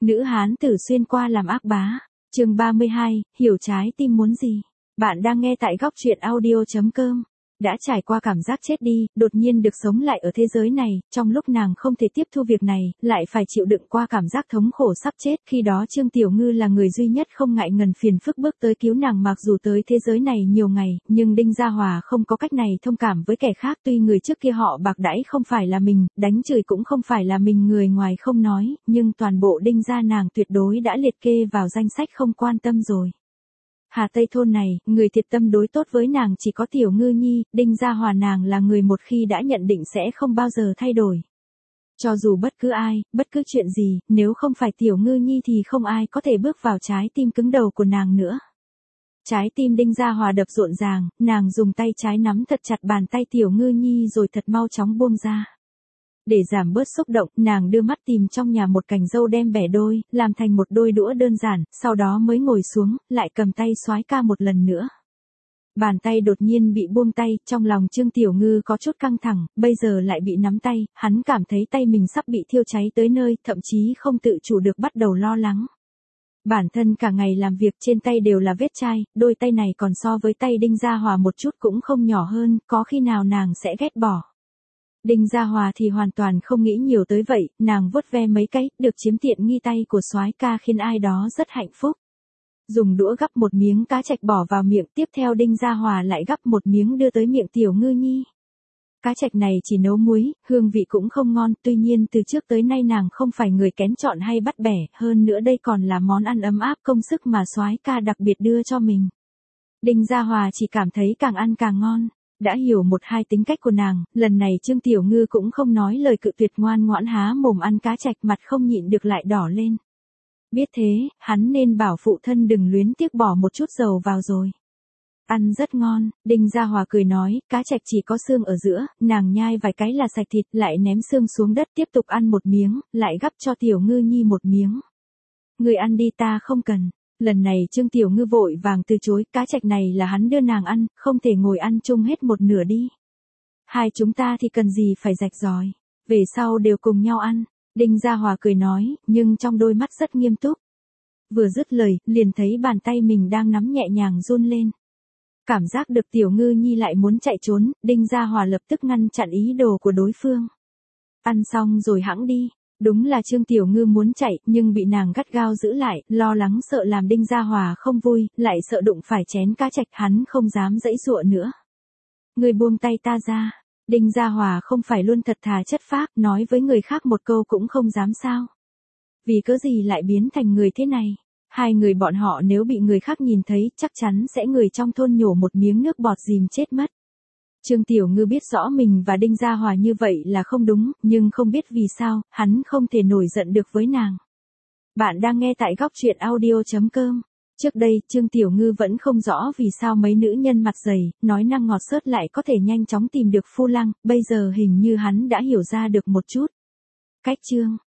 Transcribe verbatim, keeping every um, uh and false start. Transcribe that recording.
Nữ hán tử xuyên qua làm ác bá. Chương ba mươi hai, hiểu trái tim muốn gì. Bạn đang nghe tại góc truyện audio chấm com. Đã trải qua cảm giác chết đi, đột nhiên được sống lại ở thế giới này, trong lúc nàng không thể tiếp thu việc này, lại phải chịu đựng qua cảm giác thống khổ sắp chết. Khi đó Trương Tiểu Ngư là người duy nhất không ngại ngần phiền phức bước tới cứu nàng, mặc dù tới thế giới này nhiều ngày, nhưng Đinh Gia Hòa không có cách này thông cảm với kẻ khác. Tuy người trước kia họ bạc đãi không phải là mình, đánh chửi cũng không phải là mình, người ngoài không nói, nhưng toàn bộ Đinh gia nàng tuyệt đối đã liệt kê vào danh sách không quan tâm rồi. Hà Tây thôn này, người thiệt tâm đối tốt với nàng chỉ có Tiểu Ngư Nhi. Đinh Gia Hòa nàng là người một khi đã nhận định sẽ không bao giờ thay đổi. Cho dù bất cứ ai, bất cứ chuyện gì, nếu không phải Tiểu Ngư Nhi thì không ai có thể bước vào trái tim cứng đầu của nàng nữa. Trái tim Đinh Gia Hòa đập rộn ràng, nàng dùng tay trái nắm thật chặt bàn tay Tiểu Ngư Nhi rồi thật mau chóng buông ra. Để giảm bớt xúc động, nàng đưa mắt tìm trong nhà một cành dâu đem bẻ đôi, làm thành một đôi đũa đơn giản, sau đó mới ngồi xuống, lại cầm tay soái ca một lần nữa. Bàn tay đột nhiên bị buông tay, trong lòng Trương Tiểu Ngư có chút căng thẳng, bây giờ lại bị nắm tay, hắn cảm thấy tay mình sắp bị thiêu cháy tới nơi, thậm chí không tự chủ được bắt đầu lo lắng. Bản thân cả ngày làm việc trên tay đều là vết chai, đôi tay này còn so với tay Đinh Gia Hòa một chút cũng không nhỏ hơn, có khi nào nàng sẽ ghét bỏ. Đinh Gia Hòa thì hoàn toàn không nghĩ nhiều tới vậy, nàng vuốt ve mấy cái, được chiếm tiện nghi tay của soái ca khiến ai đó rất hạnh phúc. Dùng đũa gắp một miếng cá trạch bỏ vào miệng, tiếp theo Đinh Gia Hòa lại gắp một miếng đưa tới miệng Tiểu Ngư Nhi. Cá trạch này chỉ nấu muối, hương vị cũng không ngon, tuy nhiên từ trước tới nay nàng không phải người kén chọn hay bắt bẻ, hơn nữa đây còn là món ăn ấm áp công sức mà soái ca đặc biệt đưa cho mình. Đinh Gia Hòa chỉ cảm thấy càng ăn càng ngon. Đã hiểu một hai tính cách của nàng, lần này Trương Tiểu Ngư cũng không nói lời cự tuyệt, ngoan ngoãn há mồm ăn cá trạch, mặt không nhịn được lại đỏ lên. Biết thế, hắn nên bảo phụ thân đừng luyến tiếc bỏ một chút dầu vào rồi. Ăn rất ngon, Đinh Gia Hòa cười nói, cá trạch chỉ có xương ở giữa, nàng nhai vài cái là sạch thịt, lại ném xương xuống đất, tiếp tục ăn một miếng, lại gắp cho Tiểu Ngư Nhi một miếng. Người ăn đi, ta không cần. Lần này Trương Tiểu Ngư vội vàng từ chối, cá trạch này là hắn đưa nàng ăn, không thể ngồi ăn chung hết một nửa đi. Hai chúng ta thì cần gì phải rạch ròi, về sau đều cùng nhau ăn. Đinh Gia Hòa cười nói, nhưng trong đôi mắt rất nghiêm túc. Vừa dứt lời, liền thấy bàn tay mình đang nắm nhẹ nhàng run lên. Cảm giác được Tiểu Ngư Nhi lại muốn chạy trốn, Đinh Gia Hòa lập tức ngăn chặn ý đồ của đối phương. Ăn xong rồi hẵng đi. Đúng là Trương Tiểu Ngư muốn chạy, nhưng bị nàng gắt gao giữ lại, lo lắng sợ làm Đinh Gia Hòa không vui, lại sợ đụng phải chén cá trạch, hắn không dám giãy giụa nữa. Người buông tay ta ra. Đinh Gia Hòa không phải luôn thật thà chất phác, nói với người khác một câu cũng không dám sao. Vì cớ gì lại biến thành người thế này? Hai người bọn họ nếu bị người khác nhìn thấy, chắc chắn sẽ người trong thôn nhổ một miếng nước bọt dìm chết mất. Trương Tiểu Ngư biết rõ mình và Đinh Gia Hòa như vậy là không đúng, nhưng không biết vì sao, hắn không thể nổi giận được với nàng. Bạn đang nghe tại góc truyện audio chấm com. Trước đây, Trương Tiểu Ngư vẫn không rõ vì sao mấy nữ nhân mặt dày, nói năng ngọt xớt lại có thể nhanh chóng tìm được phu lăng, bây giờ hình như hắn đã hiểu ra được một chút. Cách Trương